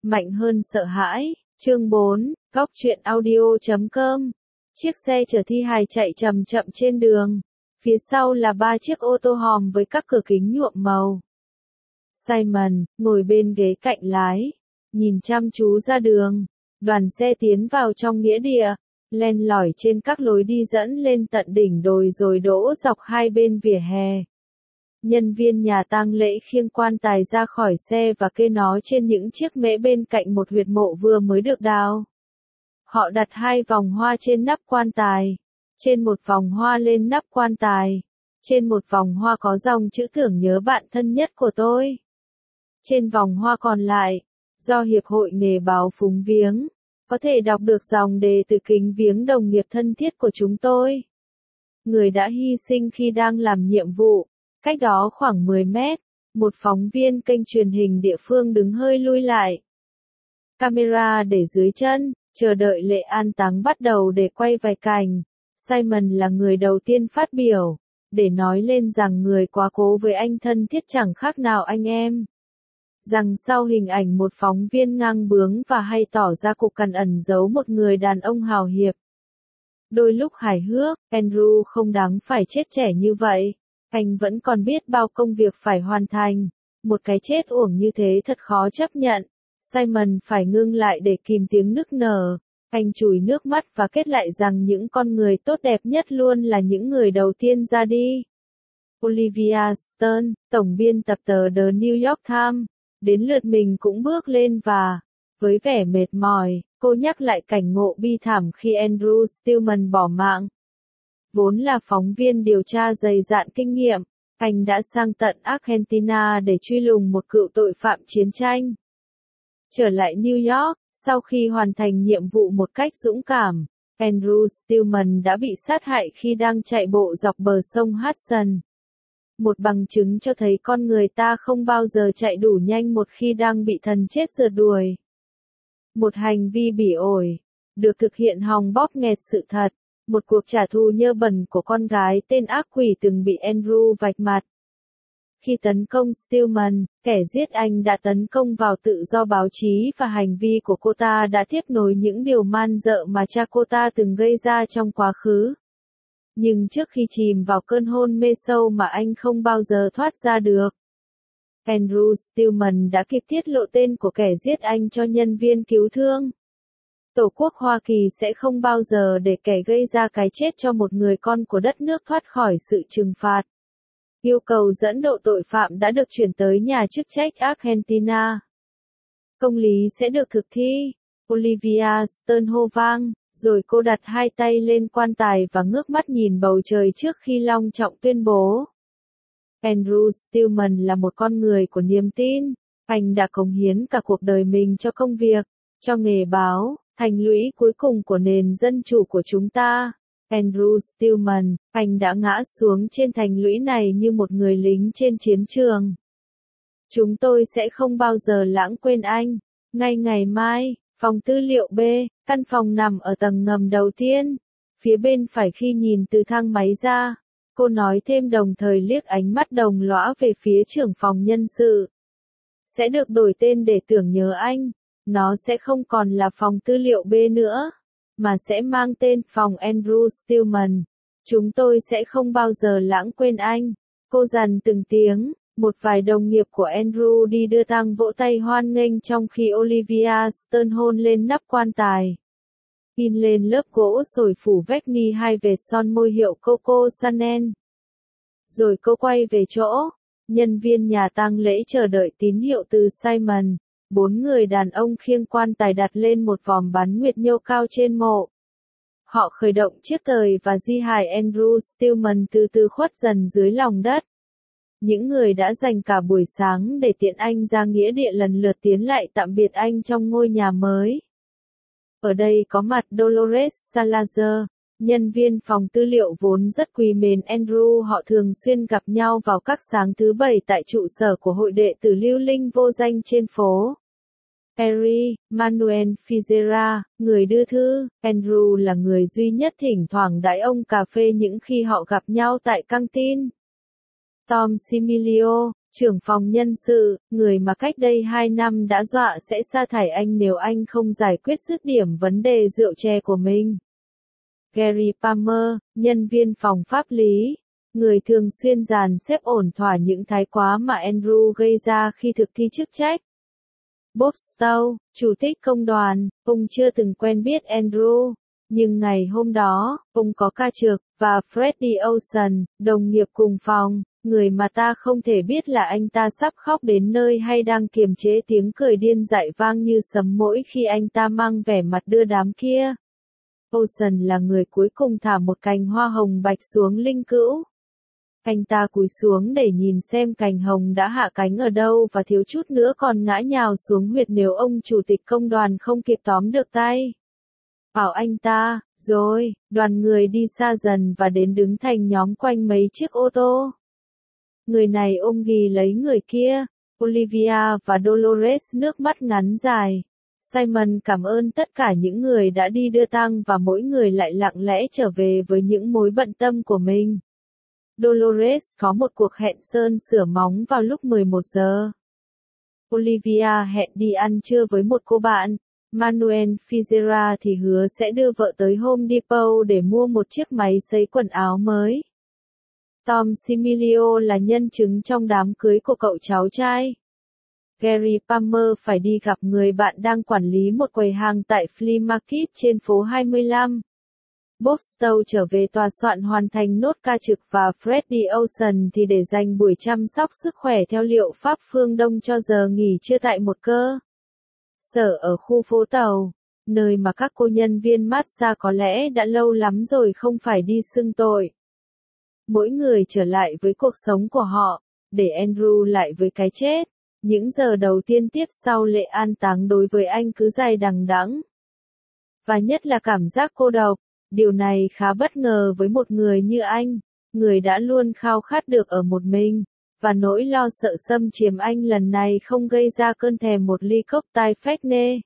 Mạnh hơn sợ hãi. Chương 4, Góc truyện audio.com. Chiếc xe chở thi hài chạy chậm chậm trên đường. Phía sau là 3 chiếc ô tô hòm với các cửa kính nhuộm màu. Simon, ngồi bên ghế cạnh lái, nhìn chăm chú ra đường. Đoàn xe tiến vào trong nghĩa địa, len lỏi trên các lối đi dẫn lên tận đỉnh đồi rồi đỗ dọc hai bên vỉa hè. Nhân viên nhà tang lễ khiêng quan tài ra khỏi xe và kê nó trên những chiếc mễ bên cạnh một huyệt mộ vừa mới được đào. Họ đặt 2 vòng hoa trên nắp quan tài. Trên một vòng hoa lên nắp quan tài. Trên một vòng hoa có dòng chữ tưởng nhớ bạn thân nhất của tôi. Trên vòng hoa còn lại, do Hiệp hội Nghề báo phúng viếng, có thể đọc được dòng đề từ kính viếng đồng nghiệp thân thiết của chúng tôi. Người đã hy sinh khi đang làm nhiệm vụ. Cách đó khoảng 10 mét, một phóng viên kênh truyền hình địa phương đứng hơi lui lại. Camera để dưới chân, chờ đợi lễ an táng bắt đầu để quay vài cảnh. Simon là người đầu tiên phát biểu, để nói lên rằng người quá cố với anh thân thiết chẳng khác nào anh em. Rằng sau hình ảnh một phóng viên ngang bướng và hay tỏ ra cục cằn ẩn giấu một người đàn ông hào hiệp. Đôi lúc hài hước, Andrew không đáng phải chết trẻ như vậy. Anh vẫn còn biết bao công việc phải hoàn thành. Một cái chết uổng như thế thật khó chấp nhận. Simon phải ngưng lại để kìm tiếng nức nở. Anh chùi nước mắt và kết lại rằng những con người tốt đẹp nhất luôn là những người đầu tiên ra đi. Olivia Stern, tổng biên tập tờ The New York Times, đến lượt mình cũng bước lên và, với vẻ mệt mỏi, cô nhắc lại cảnh ngộ bi thảm khi Andrew Stillman bỏ mạng. Vốn là phóng viên điều tra dày dạn kinh nghiệm, anh đã sang tận Argentina để truy lùng một cựu tội phạm chiến tranh. Trở lại New York, sau khi hoàn thành nhiệm vụ một cách dũng cảm, Andrew Stillman đã bị sát hại khi đang chạy bộ dọc bờ sông Hudson. Một bằng chứng cho thấy con người ta không bao giờ chạy đủ nhanh một khi đang bị thần chết rượt đuổi. Một hành vi bỉ ổi, được thực hiện hòng bóp nghẹt sự thật. Một cuộc trả thù nhơ bẩn của con gái tên ác quỷ từng bị Andrew vạch mặt. Khi tấn công Stillman, kẻ giết anh đã tấn công vào tự do báo chí và hành vi của cô ta đã tiếp nối những điều man dợ mà cha cô ta từng gây ra trong quá khứ. Nhưng trước khi chìm vào cơn hôn mê sâu mà anh không bao giờ thoát ra được, Andrew Stillman đã kịp tiết lộ tên của kẻ giết anh cho nhân viên cứu thương. Tổ quốc Hoa Kỳ sẽ không bao giờ để kẻ gây ra cái chết cho một người con của đất nước thoát khỏi sự trừng phạt. Yêu cầu dẫn độ tội phạm đã được chuyển tới nhà chức trách Argentina. Công lý sẽ được thực thi. Olivia Stern hô vang, rồi cô đặt 2 tay lên quan tài và ngước mắt nhìn bầu trời trước khi long trọng tuyên bố. Andrew Stillman là một con người của niềm tin. Anh đã cống hiến cả cuộc đời mình cho công việc, cho nghề báo. Thành lũy cuối cùng của nền dân chủ của chúng ta. Andrew Stillman, anh đã ngã xuống trên thành lũy này như một người lính trên chiến trường. Chúng tôi sẽ không bao giờ lãng quên anh. Ngay ngày mai, phòng tư liệu B, căn phòng nằm ở tầng ngầm đầu tiên. Phía bên phải khi nhìn từ thang máy ra, cô nói thêm đồng thời liếc ánh mắt đồng lõa về phía trưởng phòng nhân sự. Sẽ được đổi tên để tưởng nhớ anh. Nó sẽ không còn là phòng tư liệu B nữa, mà sẽ mang tên phòng Andrew Stillman. Chúng tôi sẽ không bao giờ lãng quên anh. Cô dằn từng tiếng. Một vài đồng nghiệp của Andrew đi đưa tang vỗ tay hoan nghênh trong khi Olivia Stern hôn lên nắp quan tài. In lên lớp gỗ sồi phủ vách ni 2 vệt son môi hiệu Coco Chanel. Rồi cô quay về chỗ. Nhân viên nhà tang lễ chờ đợi tín hiệu từ Simon. 4 người đàn ông khiêng quan tài đặt lên một vòm bắn nguyệt nhô cao trên mộ. Họ khởi động chiếc tời và di hài Andrew Stillman từ từ khuất dần dưới lòng đất. Những người đã dành cả buổi sáng để tiễn anh ra nghĩa địa lần lượt tiến lại tạm biệt anh trong ngôi nhà mới. Ở đây có mặt Dolores Salazar, nhân viên phòng tư liệu vốn rất quý mến Andrew. Họ thường xuyên gặp nhau vào các sáng thứ Bảy tại trụ sở của hội đệ tử lưu linh vô danh trên phố. Harry, Manuel Figuera, người đưa thư. Andrew là người duy nhất thỉnh thoảng đãi ông cà phê những khi họ gặp nhau tại căng tin. Tom Similio, Trưởng phòng nhân sự, người mà cách đây 2 năm đã dọa sẽ sa thải anh nếu anh không giải quyết dứt điểm vấn đề rượu chè của mình. Gary Palmer, nhân viên phòng pháp lý, người thường xuyên dàn xếp ổn thỏa những thái quá mà Andrew gây ra khi thực thi chức trách. Bob Stowe, chủ tịch công đoàn, ông chưa từng quen biết Andrew, nhưng ngày hôm đó, ông có ca trực, và Freddie Olsen, đồng nghiệp cùng phòng, người mà ta không thể biết là anh ta sắp khóc đến nơi hay đang kiềm chế tiếng cười điên dại vang như sấm mỗi khi anh ta mang vẻ mặt đưa đám kia. Olsen là người cuối cùng thả một cành hoa hồng bạch xuống linh cữu. Anh ta cúi xuống để nhìn xem cành hồng đã hạ cánh ở đâu và thiếu chút nữa còn ngã nhào xuống huyệt nếu ông chủ tịch công đoàn không kịp tóm được tay. Bảo anh ta, rồi, đoàn người đi xa dần và đến đứng thành nhóm quanh mấy chiếc ô tô. Người này ôm ghì lấy người kia, Olivia và Dolores nước mắt ngắn dài. Simon cảm ơn tất cả những người đã đi đưa tang và mỗi người lại lặng lẽ trở về với những mối bận tâm của mình. Dolores có một cuộc hẹn sơn sửa móng vào lúc 11 giờ. Olivia hẹn đi ăn trưa với một cô bạn. Manuel Figueira thì hứa sẽ đưa vợ tới Home Depot để mua một chiếc máy sấy quần áo mới. Tom Similio là nhân chứng trong đám cưới của cậu cháu trai. Gary Palmer phải đi gặp người bạn đang quản lý một quầy hàng tại Flea Market trên phố 25. Bob Stowe trở về tòa soạn hoàn thành nốt ca trực và Freddie Olsen thì để dành buổi chăm sóc sức khỏe theo liệu pháp phương Đông cho giờ nghỉ trưa tại một cơ sở ở khu phố tàu, nơi mà các cô nhân viên massage có lẽ đã lâu lắm rồi không phải đi xưng tội. Mỗi người trở lại với cuộc sống của họ, để Andrew lại với cái chết. Những giờ đầu tiên tiếp sau lễ an táng đối với anh cứ dài đằng đẵng. Và nhất là cảm giác cô độc, điều này khá bất ngờ với một người như anh, người đã luôn khao khát được ở một mình, và nỗi lo sợ xâm chiếm anh lần này không gây ra cơn thèm một ly cốc tai phách nê.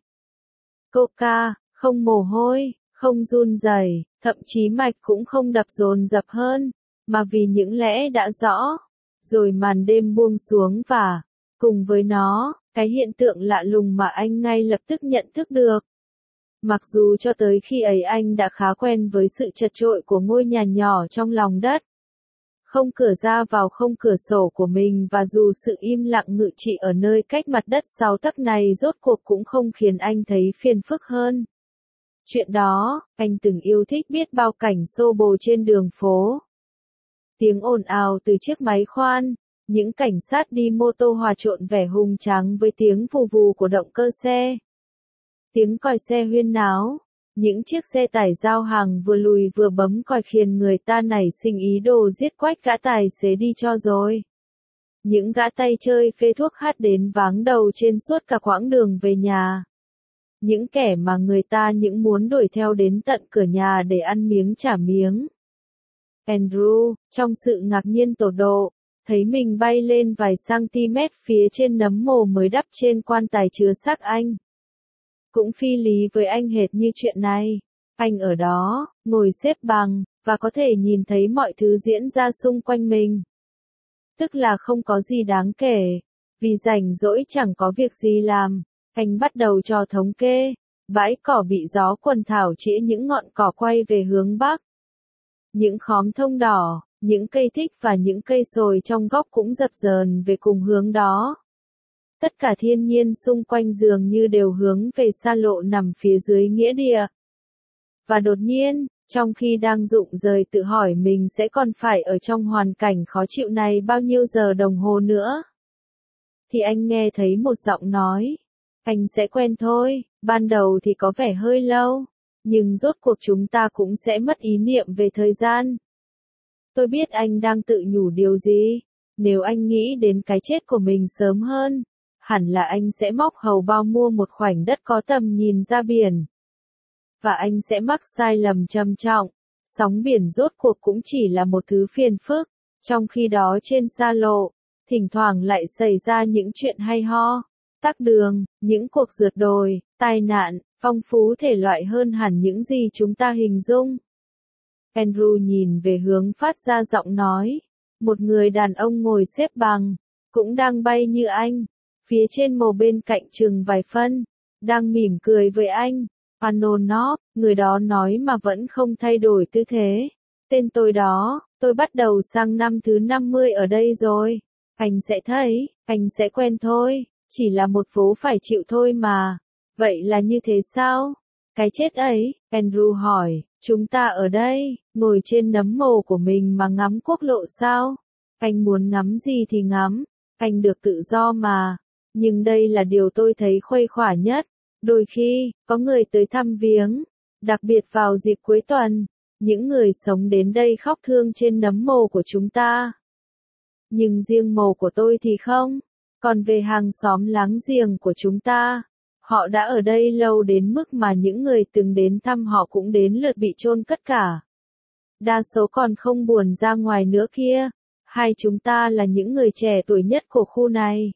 Coca, không mồ hôi, không run rẩy, thậm chí mạch cũng không đập dồn dập hơn, mà vì những lẽ đã rõ. Rồi màn đêm buông xuống và, cùng với nó, cái hiện tượng lạ lùng mà anh ngay lập tức nhận thức được. Mặc dù cho tới khi ấy anh đã khá quen với sự chật chội của ngôi nhà nhỏ trong lòng đất. Không cửa ra vào không cửa sổ của mình và dù sự im lặng ngự trị ở nơi cách mặt đất 6 tấc này rốt cuộc cũng không khiến anh thấy phiền phức hơn. Chuyện đó, anh từng yêu thích biết bao cảnh xô bồ trên đường phố. Tiếng ồn ào từ chiếc máy khoan, những cảnh sát đi mô tô hòa trộn vẻ hùng tráng với tiếng vù vù của động cơ xe. Tiếng còi xe huyên náo, những chiếc xe tải giao hàng vừa lùi vừa bấm còi khiến người ta nảy sinh ý đồ giết quách gã tài xế đi cho rồi. Những gã tay chơi phê thuốc hát đến váng đầu trên suốt cả quãng đường về nhà. Những kẻ mà người ta những muốn đuổi theo đến tận cửa nhà để ăn miếng trả miếng. Andrew, trong sự ngạc nhiên tột độ, thấy mình bay lên vài cm phía trên nấm mồ mới đắp trên quan tài chứa xác anh. Cũng phi lý với anh hệt như chuyện này. Anh ở đó, ngồi xếp bằng, và có thể nhìn thấy mọi thứ diễn ra xung quanh mình. Tức là không có gì đáng kể. Vì rảnh rỗi chẳng có việc gì làm, anh bắt đầu trò thống kê. Bãi cỏ bị gió quần thảo chĩa những ngọn cỏ quay về hướng bắc. Những khóm thông đỏ, những cây thích và những cây sồi trong góc cũng dập dờn về cùng hướng đó. Tất cả thiên nhiên xung quanh dường như đều hướng về xa lộ nằm phía dưới nghĩa địa. Và đột nhiên, trong khi đang rụng rời tự hỏi mình sẽ còn phải ở trong hoàn cảnh khó chịu này bao nhiêu giờ đồng hồ nữa, thì anh nghe thấy một giọng nói. Anh sẽ quen thôi, ban đầu thì có vẻ hơi lâu, nhưng rốt cuộc chúng ta cũng sẽ mất ý niệm về thời gian. Tôi biết anh đang tự nhủ điều gì. Nếu anh nghĩ đến cái chết của mình sớm hơn, hẳn là anh sẽ móc hầu bao mua một khoảnh đất có tầm nhìn ra biển. Và anh sẽ mắc sai lầm trầm trọng. Sóng biển rốt cuộc cũng chỉ là một thứ phiền phức. Trong khi đó trên xa lộ, thỉnh thoảng lại xảy ra những chuyện hay ho. Tắc đường, những cuộc rượt đồi, tai nạn, phong phú thể loại hơn hẳn những gì chúng ta hình dung. Andrew nhìn về hướng phát ra giọng nói. Một người đàn ông ngồi xếp bằng. cũng đang bay như anh. Phía trên mồ bên cạnh chừng vài phân, đang mỉm cười với anh. Anonov, người đó nói mà vẫn không thay đổi tư thế. Tên tôi đó, tôi bắt đầu sang năm thứ 50 ở đây rồi. Anh sẽ thấy, anh sẽ quen thôi, chỉ là một vố phải chịu thôi mà. Vậy là như thế sao? Cái chết ấy, Andrew hỏi, chúng ta ở đây, ngồi trên nấm mồ của mình mà ngắm quốc lộ sao? Anh muốn ngắm gì thì ngắm, anh được tự do mà. Nhưng đây là điều tôi thấy khuây khỏa nhất. Đôi khi, có người tới thăm viếng, đặc biệt vào dịp cuối tuần, những người sống đến đây khóc thương trên nấm mồ của chúng ta. Nhưng riêng mồ của tôi thì không. Còn về hàng xóm láng giềng của chúng ta, họ đã ở đây lâu đến mức mà những người từng đến thăm họ cũng đến lượt bị chôn cất cả. Đa số còn không buồn ra ngoài nữa kia. Hai chúng ta là những người trẻ tuổi nhất của khu này.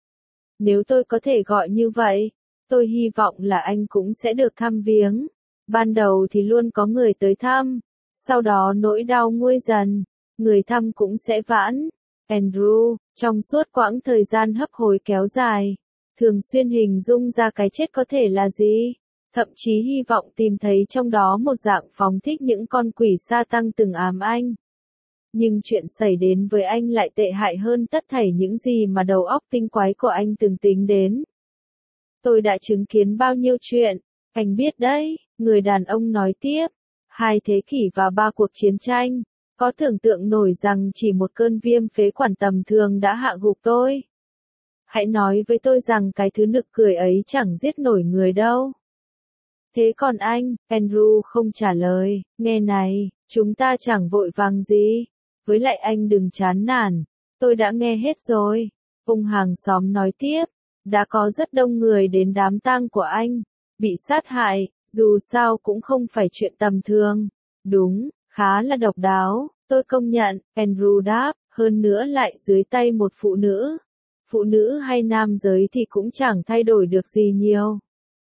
Nếu tôi có thể gọi như vậy, tôi hy vọng là anh cũng sẽ được thăm viếng. Ban đầu thì luôn có người tới thăm, sau đó nỗi đau nguôi dần, người thăm cũng sẽ vãn. Andrew, trong suốt quãng thời gian hấp hối kéo dài, thường xuyên hình dung ra cái chết có thể là gì, thậm chí hy vọng tìm thấy trong đó một dạng phóng thích những con quỷ sa tăng từng ám anh. Nhưng chuyện xảy đến với anh lại tệ hại hơn tất thảy những gì mà đầu óc tinh quái của anh từng tính đến. Tôi đã chứng kiến bao nhiêu chuyện, anh biết đấy, người đàn ông nói tiếp. 2 thế kỷ và 3 cuộc chiến tranh, có tưởng tượng nổi rằng chỉ một cơn viêm phế quản tầm thường đã hạ gục tôi. Hãy nói với tôi rằng cái thứ nực cười ấy chẳng giết nổi người đâu. Thế còn anh, Andrew không trả lời, nghe này, chúng ta chẳng vội vàng gì. Với lại anh đừng chán nản, tôi đã nghe hết rồi. Ông hàng xóm nói tiếp, đã có rất đông người đến đám tang của anh, bị sát hại, dù sao cũng không phải chuyện tầm thường. Đúng, khá là độc đáo, tôi công nhận, Andrew đáp, hơn nữa lại dưới tay một phụ nữ. Phụ nữ hay nam giới thì cũng chẳng thay đổi được gì nhiều.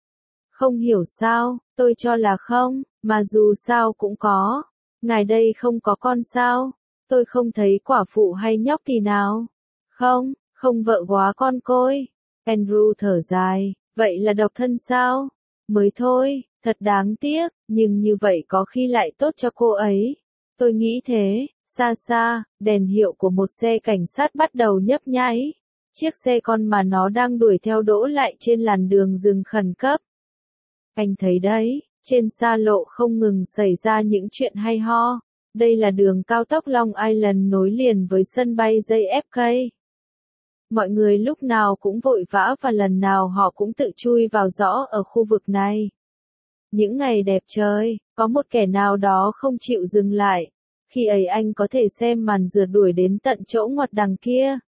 Không hiểu sao, tôi cho là không, mà dù sao cũng có. Ngài đây không có con sao? Tôi không thấy quả phụ hay nhóc thì nào. Không, không vợ góa con côi. Andrew thở dài, vậy là độc thân sao? Mới thôi, thật đáng tiếc, nhưng như vậy có khi lại tốt cho cô ấy. Tôi nghĩ thế, xa xa, đèn hiệu của một xe cảnh sát bắt đầu nhấp nháy. Chiếc xe con mà nó đang đuổi theo đỗ lại trên làn đường dừng khẩn cấp. Anh thấy đấy, trên xa lộ không ngừng xảy ra những chuyện hay ho. Đây là đường cao tốc Long Island nối liền với sân bay JFK. Mọi người lúc nào cũng vội vã và lần nào họ cũng tự chui vào giỏ ở khu vực này. Những ngày đẹp trời, có một kẻ nào đó không chịu dừng lại. Khi ấy anh có thể xem màn rượt đuổi đến tận chỗ ngoặt đằng kia.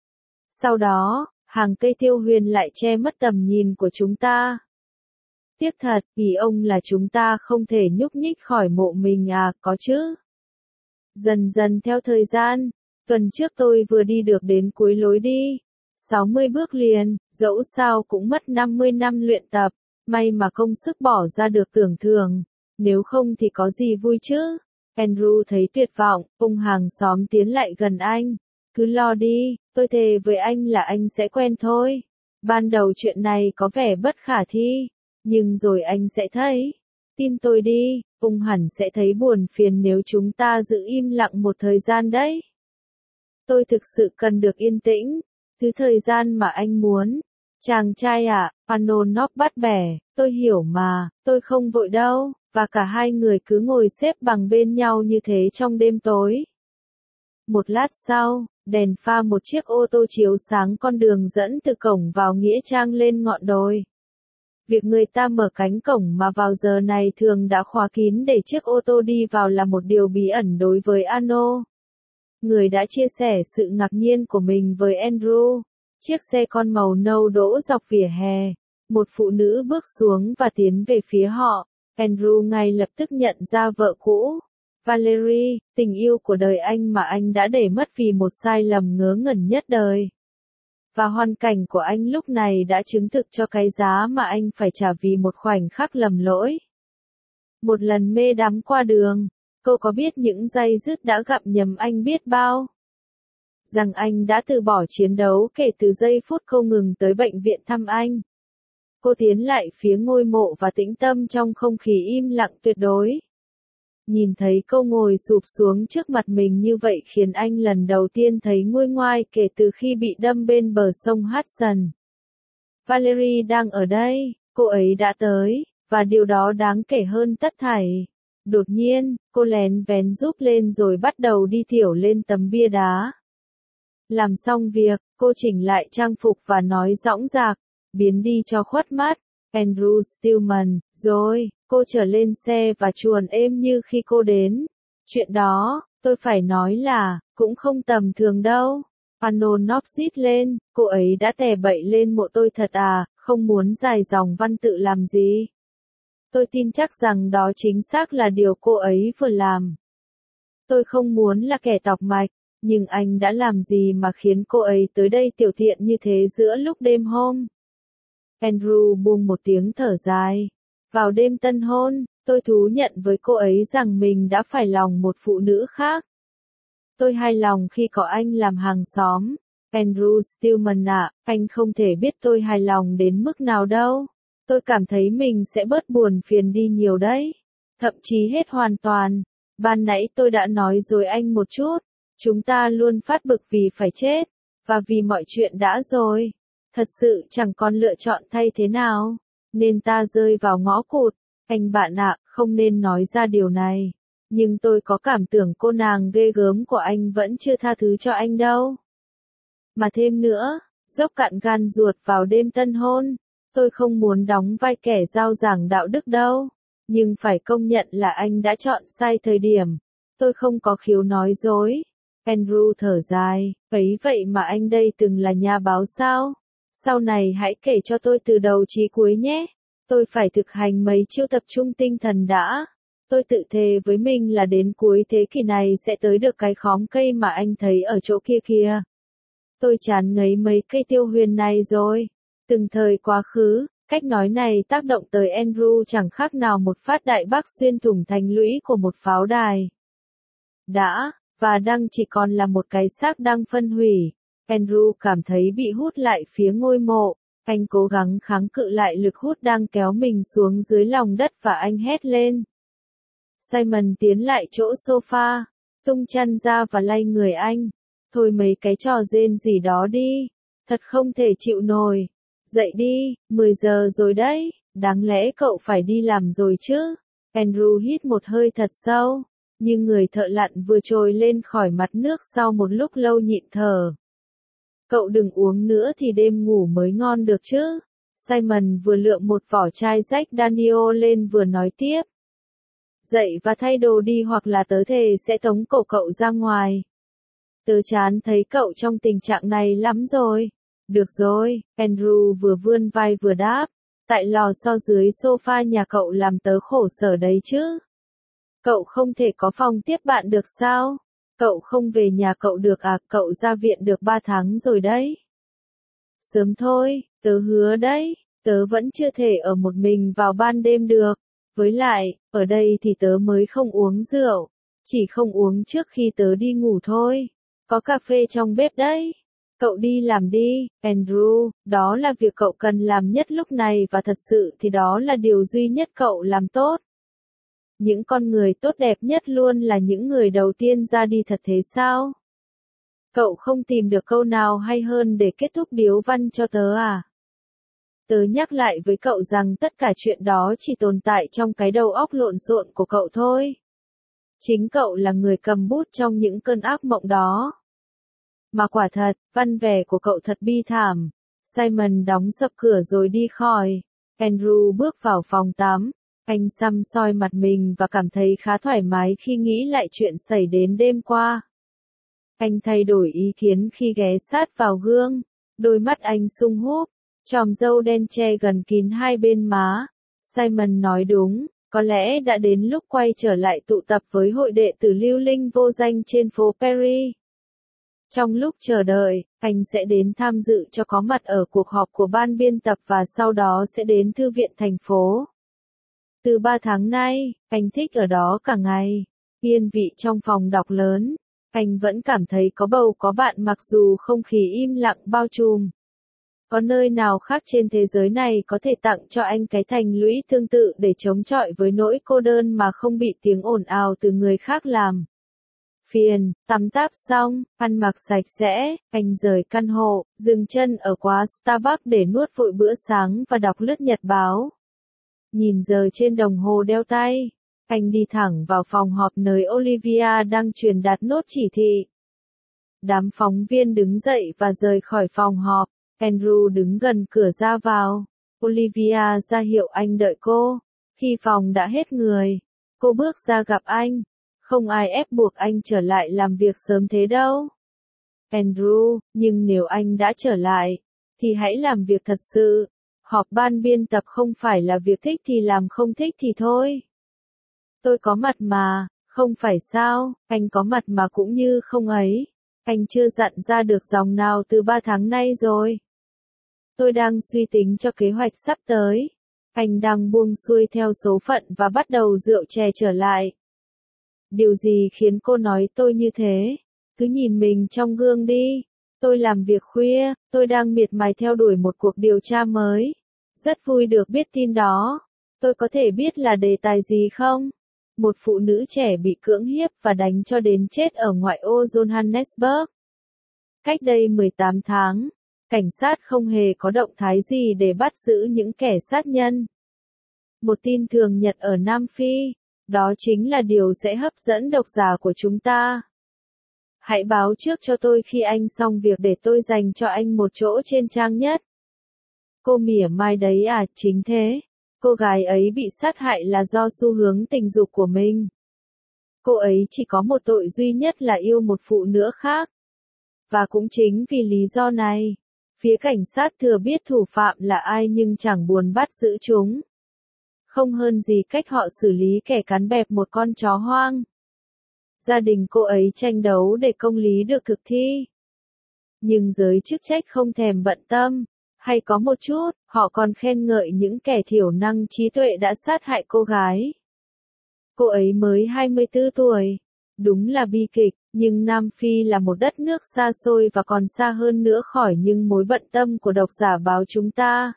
Sau đó, hàng cây tiêu huyền lại che mất tầm nhìn của chúng ta. Tiếc thật, ý ông là chúng ta không thể nhúc nhích khỏi mộ mình à, có chứ? Dần dần theo thời gian, tuần trước tôi vừa đi được đến cuối lối đi. 60 bước liền, dẫu sao cũng mất 50 năm luyện tập, may mà công sức bỏ ra được tưởng thưởng, nếu không thì có gì vui chứ. Andrew thấy tuyệt vọng, ông hàng xóm tiến lại gần anh. Cứ lo đi, tôi thề với anh là anh sẽ quen thôi. Ban đầu chuyện này có vẻ bất khả thi, nhưng rồi anh sẽ thấy. Tin tôi đi, ông hẳn sẽ thấy buồn phiền nếu chúng ta giữ im lặng một thời gian đấy. Tôi thực sự cần được yên tĩnh, thứ thời gian mà anh muốn. Chàng trai ạ, Anonov bắt bẻ, tôi hiểu mà, tôi không vội đâu, và cả hai người cứ ngồi xếp bằng bên nhau như thế trong đêm tối. Một lát sau, đèn pha một chiếc ô tô chiếu sáng con đường dẫn từ cổng vào nghĩa trang lên ngọn đồi. Việc người ta mở cánh cổng mà vào giờ này thường đã khóa kín để chiếc ô tô đi vào là một điều bí ẩn đối với Ano. Người đã chia sẻ sự ngạc nhiên của mình với Andrew. Chiếc xe con màu nâu đỗ dọc vỉa hè. Một phụ nữ bước xuống và tiến về phía họ. Andrew ngay lập tức nhận ra vợ cũ. Valerie, tình yêu của đời anh mà anh đã để mất vì một sai lầm ngớ ngẩn nhất đời. Và hoàn cảnh của anh lúc này đã chứng thực cho cái giá mà anh phải trả vì một khoảnh khắc lầm lỗi. Một lần mê đắm qua đường, cô có biết những day dứt đã gặm nhấm anh biết bao. rằng anh đã từ bỏ chiến đấu kể từ giây phút cô ngừng tới bệnh viện thăm anh. Cô tiến lại phía ngôi mộ và tĩnh tâm trong không khí im lặng tuyệt đối. Nhìn thấy cô ngồi sụp xuống trước mặt mình như vậy khiến anh lần đầu tiên thấy nguôi ngoai kể từ khi bị đâm bên bờ sông Hudson. Valerie đang ở đây, cô ấy đã tới, và điều đó đáng kể hơn tất thảy. Đột nhiên, cô lén vén giúp lên rồi bắt đầu đi tiểu lên tấm bia đá. Làm xong việc, cô chỉnh lại trang phục và nói dõng dạc, biến đi cho khuất mắt. Andrew Stillman, rồi, cô trở lên xe và chuồn êm như khi cô đến. Chuyện đó, tôi phải nói là, cũng không tầm thường đâu. Arnold rít lên, cô ấy đã tè bậy lên mộ tôi thật à, không muốn dài dòng văn tự làm gì. Tôi tin chắc rằng đó chính xác là điều cô ấy vừa làm. Tôi không muốn là kẻ tọc mạch, nhưng anh đã làm gì mà khiến cô ấy tới đây tiểu tiện như thế giữa lúc đêm hôm? Andrew buông một tiếng thở dài. Vào đêm tân hôn, tôi thú nhận với cô ấy rằng mình đã phải lòng một phụ nữ khác. Tôi hài lòng khi có anh làm hàng xóm. Andrew Stillman ạ, anh không thể biết tôi hài lòng đến mức nào đâu. Tôi cảm thấy mình sẽ bớt buồn phiền đi nhiều đấy. Thậm chí hết hoàn toàn. Ban nãy tôi đã nói rồi anh một chút. Chúng ta luôn phát bực vì phải chết. Và vì mọi chuyện đã rồi. Thật sự chẳng còn lựa chọn thay thế nào. Nên ta rơi vào ngõ cụt. Anh bạn ạ, không nên nói ra điều này. Nhưng tôi có cảm tưởng cô nàng ghê gớm của anh vẫn chưa tha thứ cho anh đâu. Mà thêm nữa, dốc cạn gan ruột vào đêm tân hôn. Tôi không muốn đóng vai kẻ giao giảng đạo đức đâu. Nhưng phải công nhận là anh đã chọn sai thời điểm. Tôi không có khiếu nói dối. Andrew thở dài, ấy vậy mà anh đây từng là nhà báo sao? Sau này hãy kể cho tôi từ đầu chí cuối nhé. Tôi phải thực hành mấy chiêu tập trung tinh thần đã. Tôi tự thề với mình là đến cuối thế kỷ này sẽ tới được cái khóm cây mà anh thấy ở chỗ kia kìa. Tôi chán ngấy mấy cây tiêu huyền này rồi. Từng thời quá khứ, cách nói này tác động tới Andrew chẳng khác nào một phát đại bác xuyên thủng thành lũy của một pháo đài. Đã, và đang chỉ còn là một cái xác đang phân hủy. Andrew cảm thấy bị hút lại phía ngôi mộ. Anh cố gắng kháng cự lại lực hút đang kéo mình xuống dưới lòng đất và anh hét lên. Simon tiến lại chỗ sofa, tung chăn ra và lay người anh. Thôi mấy cái trò rên gì đó đi. Thật không thể chịu nổi. Dậy đi, 10 giờ rồi đấy, đáng lẽ cậu phải đi làm rồi chứ. Andrew hít một hơi thật sâu, nhưng người thợ lặn vừa trồi lên khỏi mặt nước sau một lúc lâu nhịn thở. Cậu đừng uống nữa thì đêm ngủ mới ngon được chứ. Simon vừa lượm một vỏ chai Jack Daniel lên vừa nói tiếp. Dậy và thay đồ đi hoặc là tớ thề sẽ tống cổ cậu ra ngoài. Tớ chán thấy cậu trong tình trạng này lắm rồi. Được rồi, Andrew vừa vươn vai vừa đáp. Tại lò xo dưới sofa nhà cậu làm tớ khổ sở đấy chứ. Cậu không thể có phòng tiếp bạn được sao? Cậu không về nhà cậu được à? Cậu ra viện được 3 tháng rồi đấy. Sớm thôi, tớ hứa đấy. Tớ vẫn chưa thể ở một mình vào ban đêm được. Với lại, ở đây thì tớ mới không uống rượu. Chỉ không uống trước khi tớ đi ngủ thôi. Có cà phê trong bếp đấy. Cậu đi làm đi, Andrew, đó là việc cậu cần làm nhất lúc này và thật sự thì đó là điều duy nhất cậu làm tốt. Những con người tốt đẹp nhất luôn là những người đầu tiên ra đi thật thế sao? Cậu không tìm được câu nào hay hơn để kết thúc điếu văn cho tớ à? Tớ nhắc lại với cậu rằng tất cả chuyện đó chỉ tồn tại trong cái đầu óc lộn xộn của cậu thôi. Chính cậu là người cầm bút trong những cơn ác mộng đó. Mà quả thật, văn vẻ của cậu thật bi thảm. Simon đóng sập cửa rồi đi khỏi. Andrew bước vào phòng tắm. Anh săm soi mặt mình và cảm thấy khá thoải mái khi nghĩ lại chuyện xảy đến đêm qua. Anh thay đổi ý kiến khi ghé sát vào gương. Đôi mắt anh sung húp. Chòm râu đen che gần kín hai bên má. Simon nói đúng, có lẽ đã đến lúc quay trở lại tụ tập với hội đệ tử lưu linh vô danh trên phố Paris. Trong lúc chờ đợi, anh sẽ đến tham dự cho có mặt ở cuộc họp của ban biên tập và sau đó sẽ đến thư viện thành phố. Từ 3 tháng nay, anh thích ở đó cả ngày. Yên vị trong phòng đọc lớn. Anh vẫn cảm thấy có bầu có bạn mặc dù không khí im lặng bao trùm. Có nơi nào khác trên thế giới này có thể tặng cho anh cái thành lũy tương tự để chống chọi với nỗi cô đơn mà không bị tiếng ồn ào từ người khác làm phiền. Tắm táp xong, ăn mặc sạch sẽ, anh rời căn hộ, dừng chân ở quán Starbucks để nuốt vội bữa sáng và đọc lướt nhật báo. Nhìn giờ trên đồng hồ đeo tay, anh đi thẳng vào phòng họp nơi Olivia đang truyền đạt nốt chỉ thị. Đám phóng viên đứng dậy và rời khỏi phòng họp. Andrew đứng gần cửa ra vào. Olivia ra hiệu anh đợi cô. Khi phòng đã hết người, cô bước ra gặp anh. Không ai ép buộc anh trở lại làm việc sớm thế đâu. Andrew, nhưng nếu anh đã trở lại, thì hãy làm việc thật sự. Họp ban biên tập không phải là việc thích thì làm, không thích thì thôi. Tôi có mặt mà, không phải sao, anh có mặt mà cũng như không ấy. Anh chưa dặn ra được dòng nào từ 3 tháng nay rồi. Tôi đang suy tính cho kế hoạch sắp tới. Anh đang buông xuôi theo số phận và bắt đầu rượu chè trở lại. Điều gì khiến cô nói tôi như thế? Cứ nhìn mình trong gương đi. Tôi làm việc khuya, tôi đang miệt mài theo đuổi một cuộc điều tra mới. Rất vui được biết tin đó. Tôi có thể biết là đề tài gì không? Một phụ nữ trẻ bị cưỡng hiếp và đánh cho đến chết ở ngoại ô Johannesburg. Cách đây 18 tháng, cảnh sát không hề có động thái gì để bắt giữ những kẻ sát nhân. Một tin thường nhật ở Nam Phi, đó chính là điều sẽ hấp dẫn độc giả của chúng ta. Hãy báo trước cho tôi khi anh xong việc để tôi dành cho anh một chỗ trên trang nhất. Cô mỉa mai đấy à, chính thế. Cô gái ấy bị sát hại là do xu hướng tình dục của mình. Cô ấy chỉ có một tội duy nhất là yêu một phụ nữ khác. Và cũng chính vì lý do này, phía cảnh sát thừa biết thủ phạm là ai nhưng chẳng buồn bắt giữ chúng. Không hơn gì cách họ xử lý kẻ cắn bẹp một con chó hoang. Gia đình cô ấy tranh đấu để công lý được thực thi. Nhưng giới chức trách không thèm bận tâm. Hay có một chút, họ còn khen ngợi những kẻ thiểu năng trí tuệ đã sát hại cô gái. Cô ấy mới 24 tuổi. Đúng là bi kịch, nhưng Nam Phi là một đất nước xa xôi và còn xa hơn nữa khỏi những mối bận tâm của độc giả báo chúng ta.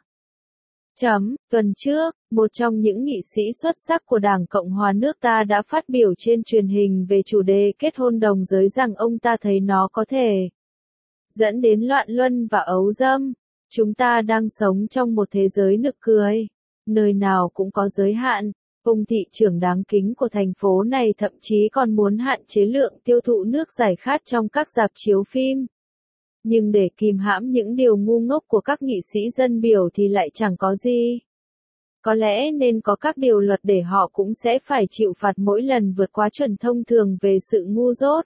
Tuần trước, một trong những nghị sĩ xuất sắc của Đảng Cộng hòa nước ta đã phát biểu trên truyền hình về chủ đề kết hôn đồng giới rằng ông ta thấy nó có thể dẫn đến loạn luân và ấu dâm. Chúng ta đang sống trong một thế giới nực cười, nơi nào cũng có giới hạn. Ông thị trưởng đáng kính của thành phố này thậm chí còn muốn hạn chế lượng tiêu thụ nước giải khát trong các rạp chiếu phim. Nhưng để kìm hãm những điều ngu ngốc của các nghị sĩ dân biểu thì lại chẳng có gì. Có lẽ nên có các điều luật để họ cũng sẽ phải chịu phạt mỗi lần vượt quá chuẩn thông thường về sự ngu dốt.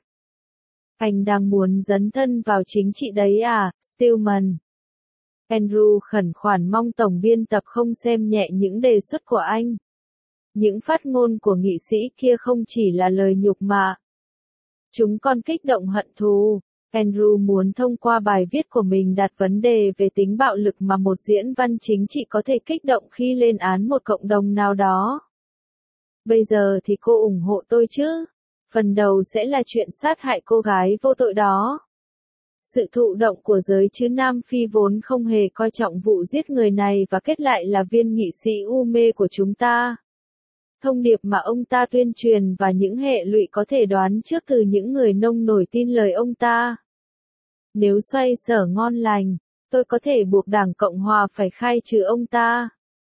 Anh đang muốn dấn thân vào chính trị đấy à, Stillman? Andrew khẩn khoản mong tổng biên tập không xem nhẹ những đề xuất của anh. Những phát ngôn của nghị sĩ kia không chỉ là lời nhục mà chúng còn kích động hận thù. Andrew muốn thông qua bài viết của mình đặt vấn đề về tính bạo lực mà một diễn văn chính trị có thể kích động khi lên án một cộng đồng nào đó. Bây giờ thì cô ủng hộ tôi chứ? Phần đầu sẽ là chuyện sát hại cô gái vô tội đó. Sự thụ động của giới chứ Nam Phi vốn không hề coi trọng vụ giết người này và kết lại là viên nghị sĩ u mê của chúng ta. Thông điệp mà ông ta tuyên truyền và những hệ lụy có thể đoán trước từ những người nông nổi tin lời ông ta. Nếu xoay sở ngon lành, tôi có thể buộc Đảng Cộng hòa phải khai trừ ông ta.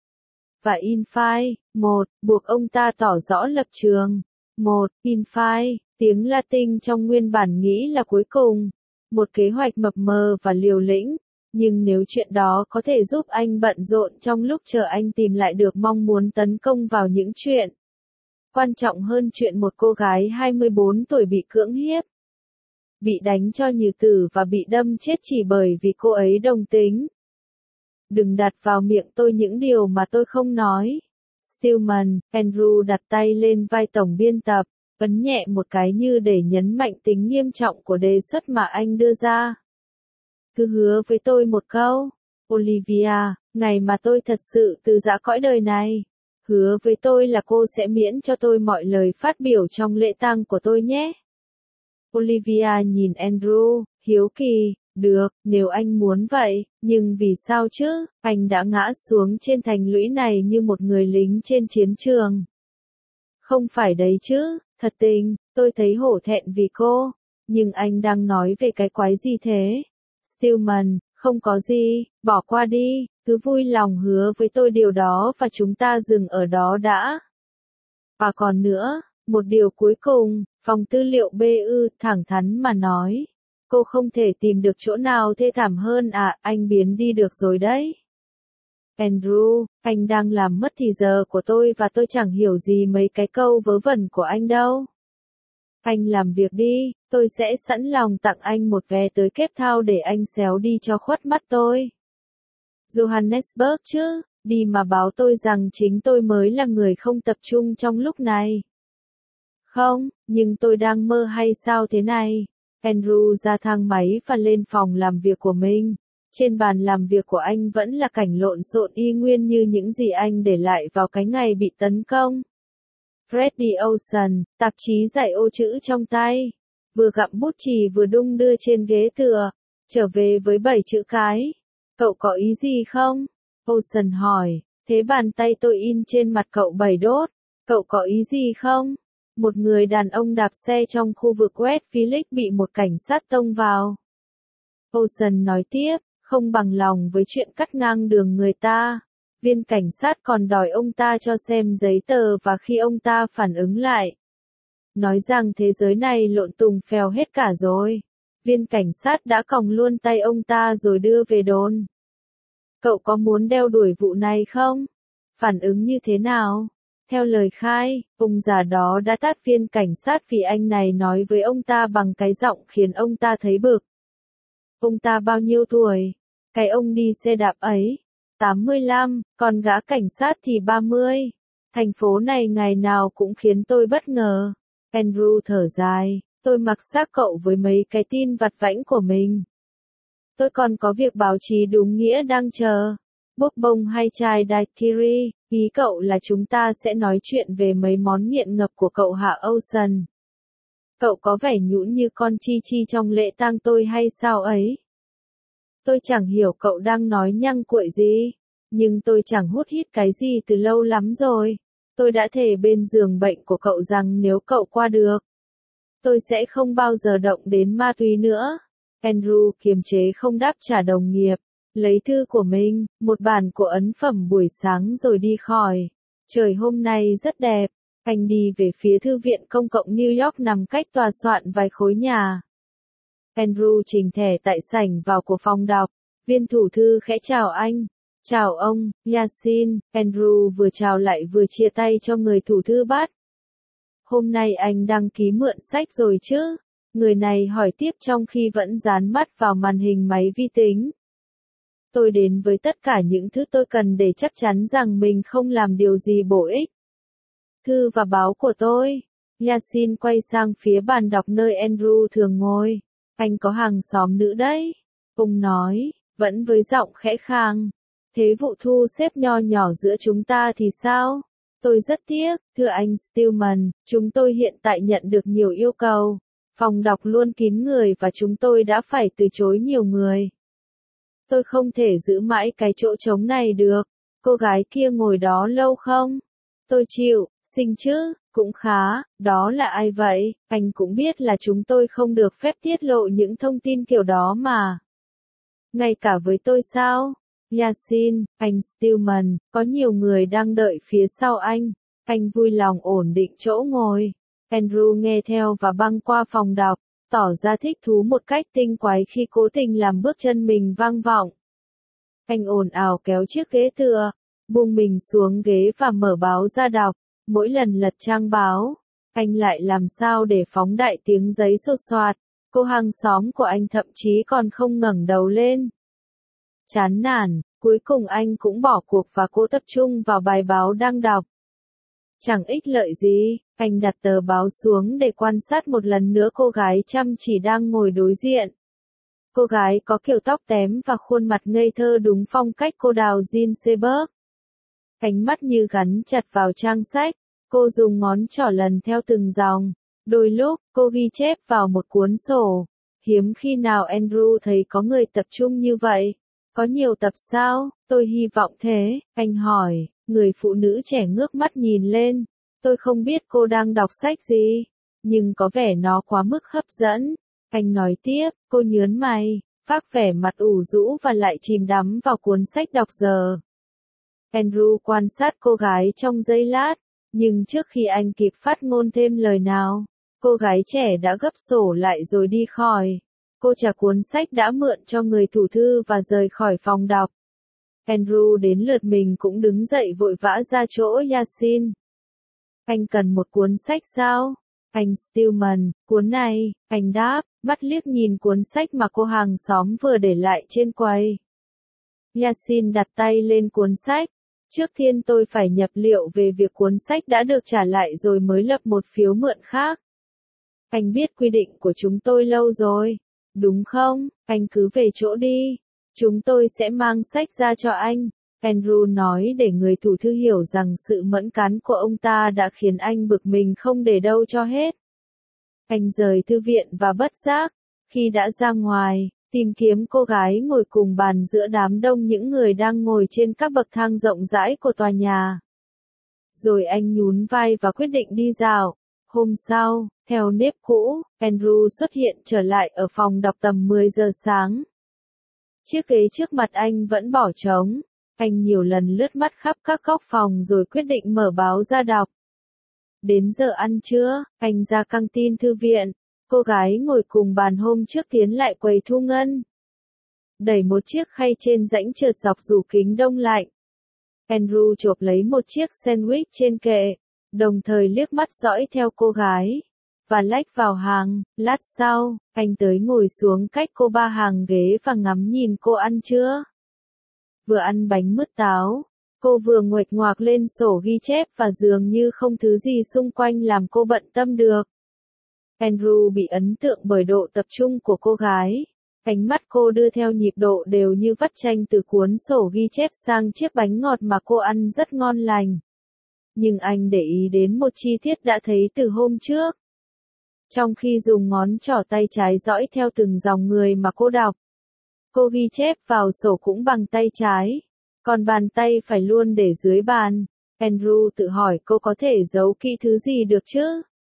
Và Infight, buộc ông ta tỏ rõ lập trường. Infight, tiếng Latin trong nguyên bản nghĩ là cuối cùng. Một kế hoạch mập mờ và liều lĩnh. Nhưng nếu chuyện đó có thể giúp anh bận rộn trong lúc chờ anh tìm lại được mong muốn tấn công vào những chuyện quan trọng hơn chuyện một cô gái 24 tuổi bị cưỡng hiếp, bị đánh cho nhừ tử và bị đâm chết chỉ bởi vì cô ấy đồng tính. Đừng đặt vào miệng tôi những điều mà tôi không nói. Stillman, Andrew đặt tay lên vai tổng biên tập, ấn nhẹ một cái như để nhấn mạnh tính nghiêm trọng của đề xuất mà anh đưa ra. Cứ hứa với tôi một câu, Olivia, ngày mà tôi thật sự từ giã cõi đời này. Hứa với tôi là cô sẽ miễn cho tôi mọi lời phát biểu trong lễ tang của tôi nhé. Olivia nhìn Andrew, hiếu kỳ, được, nếu anh muốn vậy, nhưng vì sao chứ, anh đã ngã xuống trên thành lũy này như một người lính trên chiến trường. Không phải đấy chứ, thật tình, tôi thấy hổ thẹn vì cô, nhưng anh đang nói về cái quái gì thế? Stillman, không có gì, bỏ qua đi, cứ vui lòng hứa với tôi điều đó và chúng ta dừng ở đó đã. Và còn nữa, một điều cuối cùng, phòng tư liệu BU thẳng thắn mà nói. Cô không thể tìm được chỗ nào thê thảm hơn à, anh biến đi được rồi đấy. Andrew, anh đang làm mất thì giờ của tôi và tôi chẳng hiểu gì mấy cái câu vớ vẩn của anh đâu. Anh làm việc đi, tôi sẽ sẵn lòng tặng anh một vé tới Cape Town để anh xéo đi cho khuất mắt tôi. Johannesburg chứ, đi mà báo tôi rằng chính tôi mới là người không tập trung trong lúc này. Không, nhưng tôi đang mơ hay sao thế này? Andrew ra thang máy và lên phòng làm việc của mình. Trên bàn làm việc của anh vẫn là cảnh lộn xộn y nguyên như những gì anh để lại vào cái ngày bị tấn công. Freddie Olsen, tạp chí dạy ô chữ trong tay. Vừa gặm bút chì vừa đung đưa trên ghế tựa. Trở về với 7 chữ cái. Cậu có ý gì không? Olsen hỏi. Thế bàn tay tôi in trên mặt cậu 7 đốt. Cậu có ý gì không? Một người đàn ông đạp xe trong khu vực West Village bị một cảnh sát tông vào. Olsen nói tiếp, không bằng lòng với chuyện cắt ngang đường người ta. Viên cảnh sát còn đòi ông ta cho xem giấy tờ và khi ông ta phản ứng lại. Nói rằng thế giới này lộn tùng phèo hết cả rồi. Viên cảnh sát đã còng luôn tay ông ta rồi đưa về đồn. Cậu có muốn đeo đuổi vụ này không? Phản ứng như thế nào? Theo lời khai, ông già đó đã tát viên cảnh sát vì anh này nói với ông ta bằng cái giọng khiến ông ta thấy bực. Ông ta bao nhiêu tuổi? Cái ông đi xe đạp ấy. 85, còn gã cảnh sát thì 30. Thành phố này ngày nào cũng khiến tôi bất ngờ. Andrew thở dài, tôi mặc xác cậu với mấy cái tin vặt vãnh của mình. Tôi còn có việc báo chí đúng nghĩa đang chờ. Bốc bông hay chai daiquiri, ý cậu là chúng ta sẽ nói chuyện về mấy món nghiện ngập của cậu hả Olsen? Cậu có vẻ nhũn như con chi chi trong lễ tang tôi hay sao ấy? Tôi chẳng hiểu cậu đang nói nhăng cuội gì, nhưng tôi chẳng hút hít cái gì từ lâu lắm rồi. Tôi đã thề bên giường bệnh của cậu rằng nếu cậu qua được, tôi sẽ không bao giờ động đến ma túy nữa. Andrew kiềm chế không đáp trả đồng nghiệp, lấy thư của mình, một bản của ấn phẩm buổi sáng rồi đi khỏi. Trời hôm nay rất đẹp, anh đi về phía thư viện công cộng New York nằm cách tòa soạn vài khối nhà. Andrew trình thẻ tại sảnh vào của phòng đọc, viên thủ thư khẽ chào anh. Chào ông, Yasin, Andrew vừa chào lại vừa chia tay cho người thủ thư bắt. Hôm nay anh đăng ký mượn sách rồi chứ? Người này hỏi tiếp trong khi vẫn dán mắt vào màn hình máy vi tính. Tôi đến với tất cả những thứ tôi cần để chắc chắn rằng mình không làm điều gì bổ ích. Thư và báo của tôi. Yasin quay sang phía bàn đọc nơi Andrew thường ngồi. Anh có hàng xóm nữ đấy. Ông nói, vẫn với giọng khẽ khàng. Thế vụ thu xếp nho nhỏ giữa chúng ta thì sao? Tôi rất tiếc, thưa anh Stillman, chúng tôi hiện tại nhận được nhiều yêu cầu. Phòng đọc luôn kín người và chúng tôi đã phải từ chối nhiều người. Tôi không thể giữ mãi cái chỗ trống này được. Cô gái kia ngồi đó lâu không? Tôi chịu, xinh chứ, cũng khá, đó là ai vậy? Anh cũng biết là chúng tôi không được phép tiết lộ những thông tin kiểu đó mà. Ngay cả với tôi sao? Yasin, anh Stillman, có nhiều người đang đợi phía sau anh. Anh vui lòng ổn định chỗ ngồi. Andrew nghe theo và băng qua phòng đọc, tỏ ra thích thú một cách tinh quái khi cố tình làm bước chân mình vang vọng. Anh ồn ào kéo chiếc ghế tựa, buông mình xuống ghế và mở báo ra đọc. Mỗi lần lật trang báo, anh lại làm sao để phóng đại tiếng giấy sột soạt. Cô hàng xóm của anh thậm chí còn không ngẩng đầu lên. Chán nản, cuối cùng anh cũng bỏ cuộc và cô tập trung vào bài báo đang đọc. Chẳng ích lợi gì, anh đặt tờ báo xuống để quan sát một lần nữa cô gái chăm chỉ đang ngồi đối diện. Cô gái có kiểu tóc tém và khuôn mặt ngây thơ đúng phong cách cô đào Jean Seberg. Ánh mắt như gắn chặt vào trang sách, cô dùng ngón trỏ lần theo từng dòng. Đôi lúc, cô ghi chép vào một cuốn sổ. Hiếm khi nào Andrew thấy có người tập trung như vậy. Có nhiều tập sao? Tôi hy vọng thế, anh hỏi. Người phụ nữ trẻ ngước mắt nhìn lên. Tôi không biết cô đang đọc sách gì, nhưng có vẻ nó quá mức hấp dẫn. Anh nói tiếp, cô nhớn mày, phác vẻ mặt ủ rũ và lại chìm đắm vào cuốn sách đọc giờ. Andrew quan sát cô gái trong giây lát, nhưng trước khi anh kịp phát ngôn thêm lời nào, cô gái trẻ đã gấp sổ lại rồi đi khỏi. Cô trả cuốn sách đã mượn cho người thủ thư và rời khỏi phòng đọc. Andrew đến lượt mình cũng đứng dậy vội vã ra chỗ Yasin. Anh cần một cuốn sách sao? Anh Stillman, cuốn này, anh đáp, mắt liếc nhìn cuốn sách mà cô hàng xóm vừa để lại trên quầy. Yasin đặt tay lên cuốn sách. Trước tiên tôi phải nhập liệu về việc cuốn sách đã được trả lại rồi mới lập một phiếu mượn khác. Anh biết quy định của chúng tôi lâu rồi, đúng không? Anh cứ về chỗ đi. Chúng tôi sẽ mang sách ra cho anh. Andrew nói để người thủ thư hiểu rằng sự mẫn cán của ông ta đã khiến anh bực mình không để đâu cho hết. Anh rời thư viện và bất giác, khi đã ra ngoài, tìm kiếm cô gái ngồi cùng bàn giữa đám đông những người đang ngồi trên các bậc thang rộng rãi của tòa nhà. Rồi anh nhún vai và quyết định đi dạo. Hôm sau, theo nếp cũ, Andrew xuất hiện trở lại ở phòng đọc tầm 10 giờ sáng. Chiếc ghế trước mặt anh vẫn bỏ trống. Anh nhiều lần lướt mắt khắp các góc phòng rồi quyết định mở báo ra đọc. Đến giờ ăn trưa, anh ra căng tin thư viện. Cô gái ngồi cùng bàn hôm trước tiến lại quầy thu ngân. Đẩy một chiếc khay trên rãnh trượt dọc dù kính đông lạnh. Andrew chộp lấy một chiếc sandwich trên kệ, đồng thời liếc mắt dõi theo cô gái. Và lách vào hàng, lát sau, anh tới ngồi xuống cách cô 3 hàng ghế và ngắm nhìn cô ăn trưa. Vừa ăn bánh mứt táo, cô vừa nguệch ngoạc lên sổ ghi chép và dường như không thứ gì xung quanh làm cô bận tâm được. Andrew bị ấn tượng bởi độ tập trung của cô gái. Ánh mắt cô đưa theo nhịp độ đều như vắt chanh từ cuốn sổ ghi chép sang chiếc bánh ngọt mà cô ăn rất ngon lành. Nhưng anh để ý đến một chi tiết đã thấy từ hôm trước. Trong khi dùng ngón trỏ tay trái dõi theo từng dòng người mà cô đọc, cô ghi chép vào sổ cũng bằng tay trái, còn bàn tay phải luôn để dưới bàn. Andrew tự hỏi cô có thể giấu kỹ thứ gì được chứ?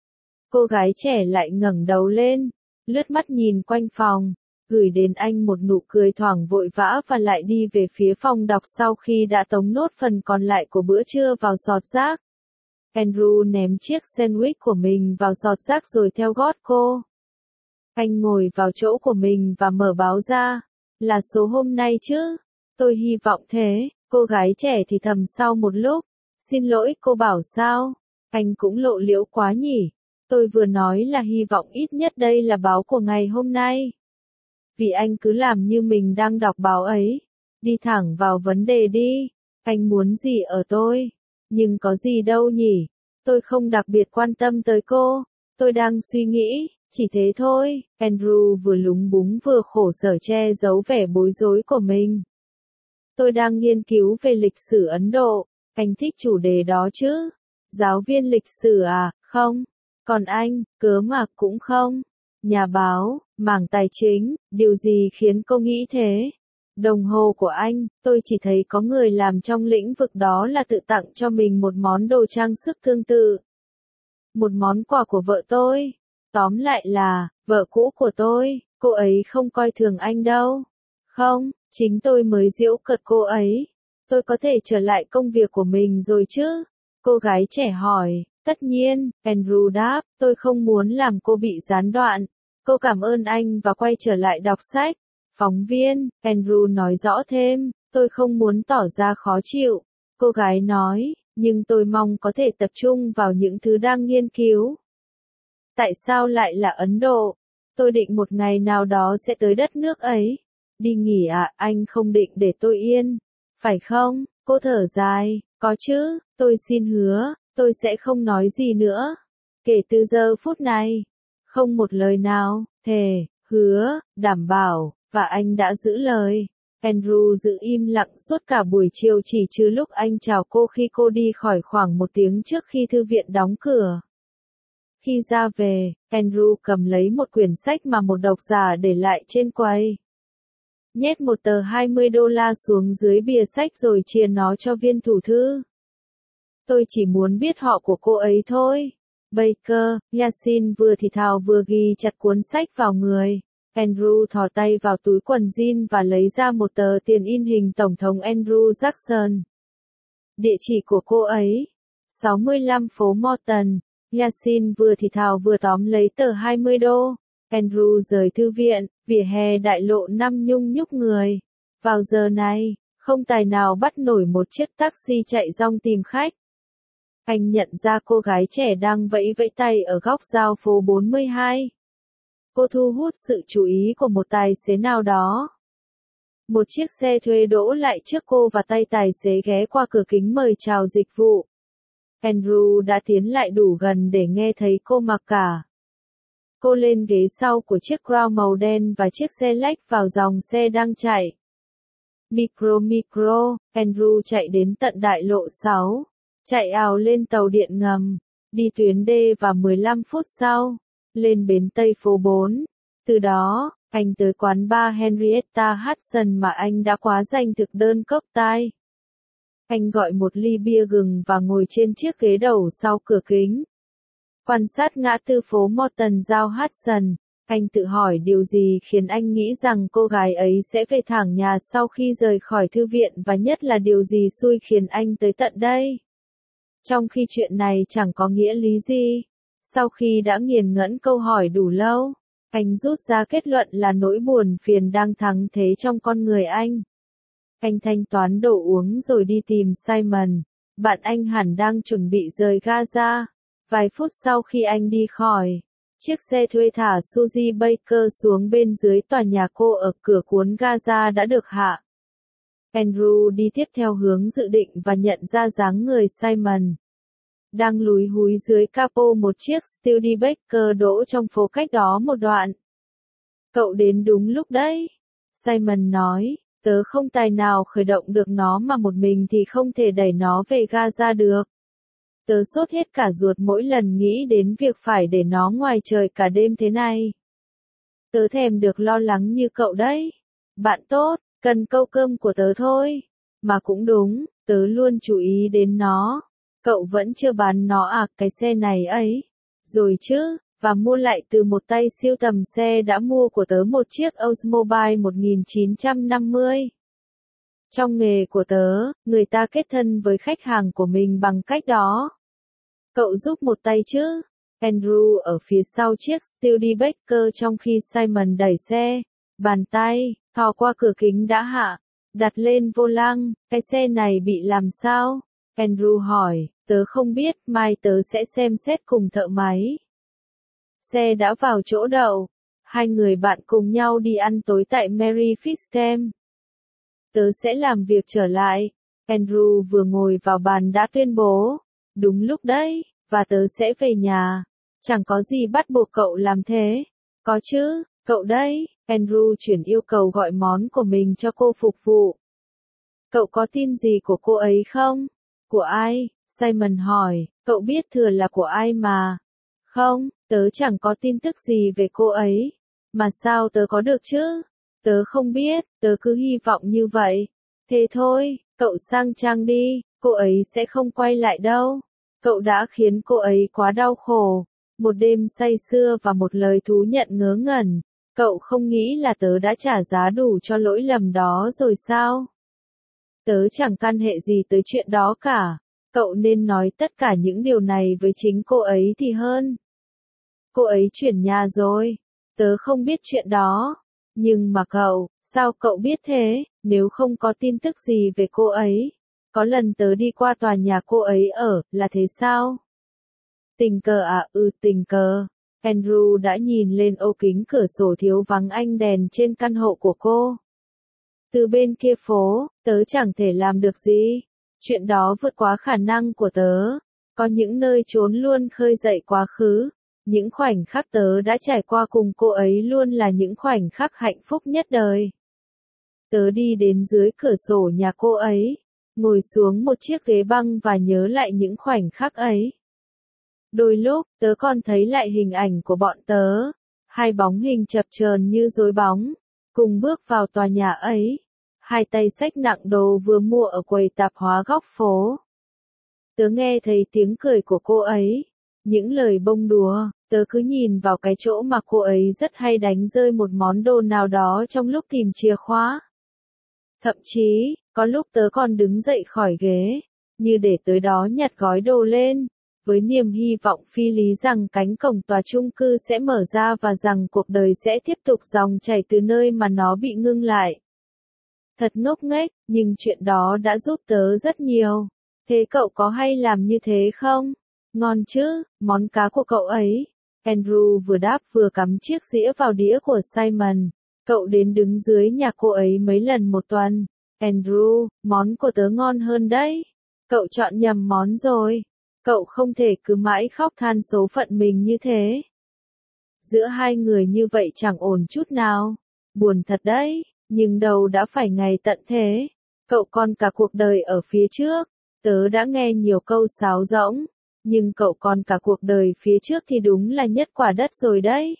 Cô gái trẻ lại ngẩng đầu lên, lướt mắt nhìn quanh phòng, gửi đến anh một nụ cười thoảng vội vã và lại đi về phía phòng đọc sau khi đã tống nốt phần còn lại của bữa trưa vào giọt rác. Andrew ném chiếc sandwich của mình vào giọt rác rồi theo gót cô. Anh ngồi vào chỗ của mình và mở báo ra. Là số hôm nay chứ? Tôi hy vọng thế, cô gái trẻ thì thầm sau một lúc. Xin lỗi, cô bảo sao? Anh cũng lộ liễu quá nhỉ? Tôi vừa nói là hy vọng ít nhất đây là báo của ngày hôm nay. Vì anh cứ làm như mình đang đọc báo ấy. Đi thẳng vào vấn đề đi. Anh muốn gì ở tôi? Nhưng có gì đâu nhỉ? Tôi không đặc biệt quan tâm tới cô. Tôi đang suy nghĩ, chỉ thế thôi. Andrew vừa lúng búng vừa khổ sở che giấu vẻ bối rối của mình. Tôi đang nghiên cứu về lịch sử Ấn Độ. Anh thích chủ đề đó chứ? Giáo viên lịch sử à? Không. Còn anh, cớ mà cũng không. Nhà báo, mảng tài chính, điều gì khiến cô nghĩ thế? Đồng hồ của anh, tôi chỉ thấy có người làm trong lĩnh vực đó là tự tặng cho mình một món đồ trang sức tương tự. Một món quà của vợ tôi. Tóm lại là, vợ cũ của tôi, cô ấy không coi thường anh đâu. Không, chính tôi mới giễu cợt cô ấy. Tôi có thể trở lại công việc của mình rồi chứ? Cô gái trẻ hỏi. Tất nhiên, Andrew đáp, tôi không muốn làm cô bị gián đoạn. Cô cảm ơn anh và quay trở lại đọc sách. Phóng viên, Andrew nói rõ thêm, tôi không muốn tỏ ra khó chịu. Cô gái nói, nhưng tôi mong có thể tập trung vào những thứ đang nghiên cứu. Tại sao lại là Ấn Độ? Tôi định một ngày nào đó sẽ tới đất nước ấy. Đi nghỉ à, anh không định để tôi yên. Phải không? Cô thở dài, có chứ, tôi xin hứa, tôi sẽ không nói gì nữa. Kể từ giờ phút này, không một lời nào, thề, hứa, đảm bảo, và anh đã giữ lời. Andrew giữ im lặng suốt cả buổi chiều chỉ trừ lúc anh chào cô khi cô đi khỏi khoảng 1 tiếng trước khi thư viện đóng cửa. Khi ra về, Andrew cầm lấy một quyển sách mà một độc giả để lại trên quầy. Nhét một tờ $20 xuống dưới bìa sách rồi chia nó cho viên thủ thư. Tôi chỉ muốn biết họ của cô ấy thôi. Baker, Yasin vừa thì thào vừa ghi chặt cuốn sách vào người. Andrew thò tay vào túi quần jean và lấy ra một tờ tiền in hình Tổng thống Andrew Jackson. Địa chỉ của cô ấy. 65 phố Morton. Yasin vừa thì thào vừa tóm lấy tờ $20. Andrew rời thư viện, vỉa hè đại lộ 5 nhung nhúc người. Vào giờ này, không tài nào bắt nổi một chiếc taxi chạy rong tìm khách. Anh nhận ra cô gái trẻ đang vẫy vẫy tay ở góc giao phố 42. Cô thu hút sự chú ý của một tài xế nào đó. Một chiếc xe thuê đỗ lại trước cô và tay tài xế ghé qua cửa kính mời chào dịch vụ. Andrew đã tiến lại đủ gần để nghe thấy cô mặc cả. Cô lên ghế sau của chiếc Crown màu đen và chiếc xe lách vào dòng xe đang chạy. Micro, Andrew chạy đến tận đại lộ 6. Chạy ào lên tàu điện ngầm. Đi tuyến D và 15 phút sau. Lên bến Tây phố 4. Từ đó, anh tới quán bar Henrietta Hudson mà anh đã quá dành thực đơn cocktail. Anh gọi một ly bia gừng và ngồi trên chiếc ghế đầu sau cửa kính. Quan sát ngã tư phố Morton giao Hudson, anh tự hỏi điều gì khiến anh nghĩ rằng cô gái ấy sẽ về thẳng nhà sau khi rời khỏi thư viện và nhất là điều gì xui khiến anh tới tận đây. Trong khi chuyện này chẳng có nghĩa lý gì. Sau khi đã nghiền ngẫm câu hỏi đủ lâu, anh rút ra kết luận là nỗi buồn phiền đang thắng thế trong con người anh. Anh thanh toán đồ uống rồi đi tìm Simon, bạn anh hẳn đang chuẩn bị rời Gaza. Vài phút sau khi anh đi khỏi, chiếc xe thuê thả Suzy Baker xuống bên dưới tòa nhà cô ở cửa cuốn Gaza đã được hạ. Andrew đi tiếp theo hướng dự định và nhận ra dáng người Simon. Đang lúi húi dưới capo một chiếc Studebaker đỗ trong phố cách đó một đoạn. Cậu đến đúng lúc đấy. Simon nói, tớ không tài nào khởi động được nó mà một mình thì không thể đẩy nó về Gaza được. Tớ sốt hết cả ruột mỗi lần nghĩ đến việc phải để nó ngoài trời cả đêm thế này. Tớ thèm được lo lắng như cậu đấy. Bạn tốt, cần câu cơm của tớ thôi. Mà cũng đúng, tớ luôn chú ý đến nó. Cậu vẫn chưa bán nó à, cái xe này ấy. Rồi chứ, và mua lại từ một tay siêu tầm xe đã mua của tớ một chiếc Oldsmobile 1950. Trong nghề của tớ, người ta kết thân với khách hàng của mình bằng cách đó. Cậu giúp một tay chứ? Andrew ở phía sau chiếc Studebaker trong khi Simon đẩy xe. Bàn tay, thò qua cửa kính đã hạ. Đặt lên vô lăng, cái xe này bị làm sao? Andrew hỏi, tớ không biết, mai tớ sẽ xem xét cùng thợ máy. Xe đã vào chỗ đậu. Hai người bạn cùng nhau đi ăn tối tại Mary Fitzcamp. Tớ sẽ làm việc trở lại. Andrew vừa ngồi vào bàn đã tuyên bố. Đúng lúc đấy, và tớ sẽ về nhà. Chẳng có gì bắt buộc cậu làm thế. Có chứ, cậu đấy. Andrew chuyển yêu cầu gọi món của mình cho cô phục vụ. Cậu có tin gì của cô ấy không? Của ai? Simon hỏi, cậu biết thừa là của ai mà. Không, tớ chẳng có tin tức gì về cô ấy. Mà sao tớ có được chứ? Tớ không biết, tớ cứ hy vọng như vậy. Thế thôi, cậu sang trang đi, cô ấy sẽ không quay lại đâu. Cậu đã khiến cô ấy quá đau khổ. Một đêm say sưa và một lời thú nhận ngớ ngẩn. Cậu không nghĩ là tớ đã trả giá đủ cho lỗi lầm đó rồi sao? Tớ chẳng can hệ gì tới chuyện đó cả. Cậu nên nói tất cả những điều này với chính cô ấy thì hơn. Cô ấy chuyển nhà rồi. Tớ không biết chuyện đó. Nhưng mà cậu, sao cậu biết thế, nếu không có tin tức gì về cô ấy? Có lần tớ đi qua tòa nhà cô ấy ở, là thế sao? Tình cờ à, tình cờ. Andrew đã nhìn lên ô kính cửa sổ thiếu vắng ánh đèn trên căn hộ của cô. Từ bên kia phố, tớ chẳng thể làm được gì. Chuyện đó vượt quá khả năng của tớ. Có những nơi trốn luôn khơi dậy quá khứ. Những khoảnh khắc tớ đã trải qua cùng cô ấy luôn là những khoảnh khắc hạnh phúc nhất đời. Tớ đi đến dưới cửa sổ nhà cô ấy, ngồi xuống một chiếc ghế băng và nhớ lại những khoảnh khắc ấy. Đôi lúc, tớ còn thấy lại hình ảnh của bọn tớ. Hai bóng hình chập chờn như rối bóng. Cùng bước vào tòa nhà ấy. Hai tay xách nặng đồ vừa mua ở quầy tạp hóa góc phố. Tớ nghe thấy tiếng cười của cô ấy. Những lời bông đùa, tớ cứ nhìn vào cái chỗ mà cô ấy rất hay đánh rơi một món đồ nào đó trong lúc tìm chìa khóa. Thậm chí, có lúc tớ còn đứng dậy khỏi ghế, như để tới đó nhặt gói đồ lên, với niềm hy vọng phi lý rằng cánh cổng tòa chung cư sẽ mở ra và rằng cuộc đời sẽ tiếp tục dòng chảy từ nơi mà nó bị ngưng lại. Thật ngốc nghếch, nhưng chuyện đó đã giúp tớ rất nhiều. Thế cậu có hay làm như thế không? Ngon chứ, món cá của cậu ấy. Andrew vừa đáp vừa cắm chiếc dĩa vào đĩa của Simon. Cậu đến đứng dưới nhà cô ấy mấy lần một tuần. Andrew, món của tớ ngon hơn đấy. Cậu chọn nhầm món rồi. Cậu không thể cứ mãi khóc than số phận mình như thế. Giữa hai người như vậy chẳng ổn chút nào. Buồn thật đấy, nhưng đâu đã phải ngày tận thế. Cậu còn cả cuộc đời ở phía trước. Tớ đã nghe nhiều câu sáo rỗng. Nhưng cậu còn cả cuộc đời phía trước thì đúng là nhất quả đất rồi đấy.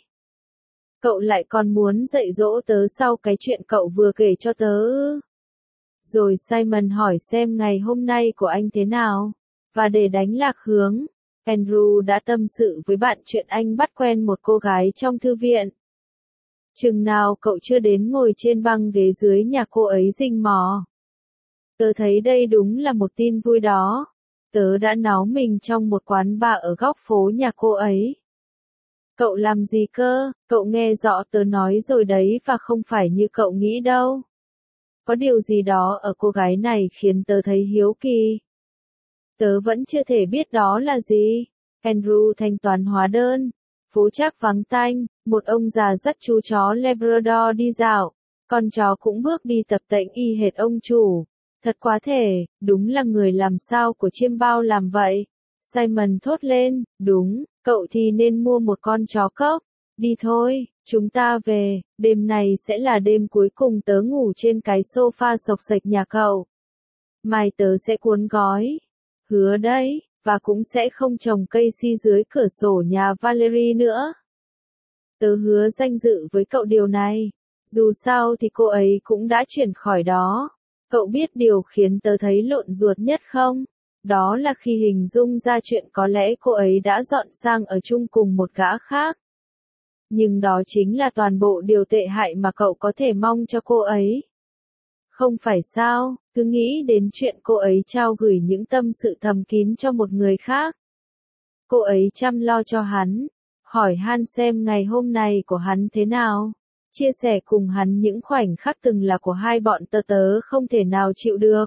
Cậu lại còn muốn dạy dỗ tớ sau cái chuyện cậu vừa kể cho tớ ư? Rồi Simon hỏi xem ngày hôm nay của anh thế nào. Và để đánh lạc hướng, Andrew đã tâm sự với bạn chuyện anh bắt quen một cô gái trong thư viện. Chừng nào cậu chưa đến ngồi trên băng ghế dưới nhà cô ấy rình mò. Tớ thấy đây đúng là một tin vui đó. Tớ đã náu mình trong một quán bar ở góc phố nhà cô ấy. Cậu làm gì cơ? Cậu nghe rõ tớ nói rồi đấy và không phải như cậu nghĩ đâu. Có điều gì đó ở cô gái này khiến tớ thấy hiếu kỳ. Tớ vẫn chưa thể biết đó là gì. Andrew thanh toán hóa đơn. Phố Trác vắng tanh, một ông già dắt chú chó Labrador đi dạo. Con chó cũng bước đi tập tễnh y hệt ông chủ. Thật quá thể, đúng là người làm sao của chiêm bao làm vậy. Simon thốt lên, đúng, cậu thì nên mua một con chó cốc. Đi thôi, chúng ta về, đêm này sẽ là đêm cuối cùng tớ ngủ trên cái sofa xộc xệch nhà cậu. Mai tớ sẽ cuốn gói. Hứa đấy, và cũng sẽ không trồng cây si dưới cửa sổ nhà Valerie nữa. Tớ hứa danh dự với cậu điều này. Dù sao thì cô ấy cũng đã chuyển khỏi đó. Cậu biết điều khiến tớ thấy lộn ruột nhất không? Đó là khi hình dung ra chuyện có lẽ cô ấy đã dọn sang ở chung cùng một gã khác. Nhưng đó chính là toàn bộ điều tệ hại mà cậu có thể mong cho cô ấy. Không phải sao, cứ nghĩ đến chuyện cô ấy trao gửi những tâm sự thầm kín cho một người khác. Cô ấy chăm lo cho hắn, hỏi han xem ngày hôm nay của hắn thế nào. Chia sẻ cùng hắn những khoảnh khắc từng là của hai bọn tớ không thể nào chịu được.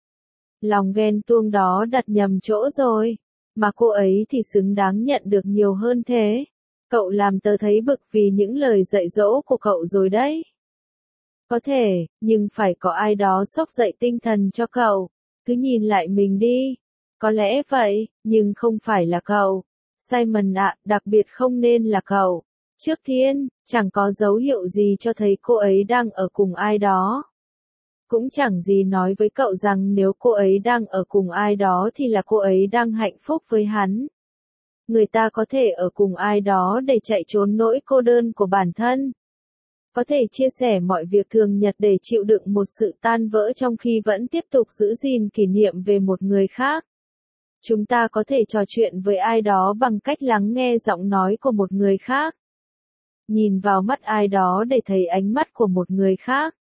Lòng ghen tuông đó đặt nhầm chỗ rồi, mà cô ấy thì xứng đáng nhận được nhiều hơn thế. Cậu làm tớ thấy bực vì những lời dạy dỗ của cậu rồi đấy. Có thể, nhưng phải có ai đó xốc dậy tinh thần cho cậu. Cứ nhìn lại mình đi. Có lẽ vậy, nhưng không phải là cậu. Simon ạ, đặc biệt không nên là cậu. Trước tiên, chẳng có dấu hiệu gì cho thấy cô ấy đang ở cùng ai đó. Cũng chẳng gì nói với cậu rằng nếu cô ấy đang ở cùng ai đó thì là cô ấy đang hạnh phúc với hắn. Người ta có thể ở cùng ai đó để chạy trốn nỗi cô đơn của bản thân. Có thể chia sẻ mọi việc thường nhật để chịu đựng một sự tan vỡ trong khi vẫn tiếp tục giữ gìn kỷ niệm về một người khác. Chúng ta có thể trò chuyện với ai đó bằng cách lắng nghe giọng nói của một người khác. Nhìn vào mắt ai đó để thấy ánh mắt của một người khác.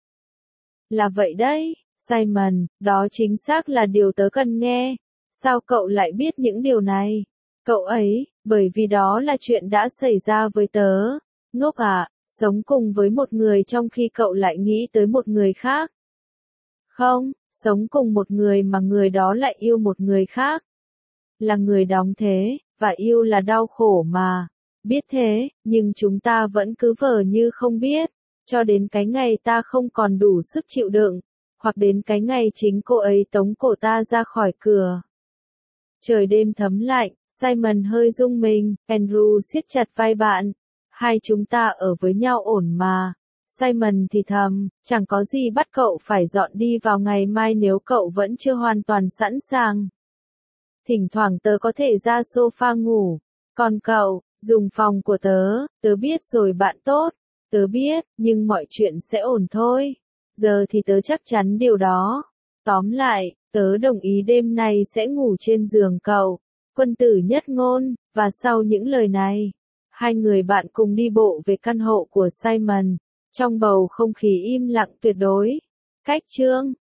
Là vậy đấy, Simon, đó chính xác là điều tớ cần nghe. Sao cậu lại biết những điều này? Cậu ấy, bởi vì đó là chuyện đã xảy ra với tớ. Ngốc à, sống cùng với một người trong khi cậu lại nghĩ tới một người khác. Không, sống cùng một người mà người đó lại yêu một người khác. Là người đóng thế, và yêu là đau khổ mà. Biết thế, nhưng chúng ta vẫn cứ vờ như không biết, cho đến cái ngày ta không còn đủ sức chịu đựng, hoặc đến cái ngày chính cô ấy tống cổ ta ra khỏi cửa. Trời đêm thấm lạnh, Simon hơi rung mình, Andrew siết chặt vai bạn. Hai chúng ta ở với nhau ổn mà. Simon thì thầm, chẳng có gì bắt cậu phải dọn đi vào ngày mai nếu cậu vẫn chưa hoàn toàn sẵn sàng. Thỉnh thoảng tớ có thể ra sofa ngủ, Còn cậu, dùng phòng của tớ biết rồi bạn tốt, tớ biết, nhưng mọi chuyện sẽ ổn thôi. Giờ thì tớ chắc chắn điều đó. Tóm lại, tớ đồng ý đêm nay sẽ ngủ trên giường cậu. Quân tử nhất ngôn, và sau những lời này, hai người bạn cùng đi bộ về căn hộ của Simon, trong bầu không khí im lặng tuyệt đối. Cách chương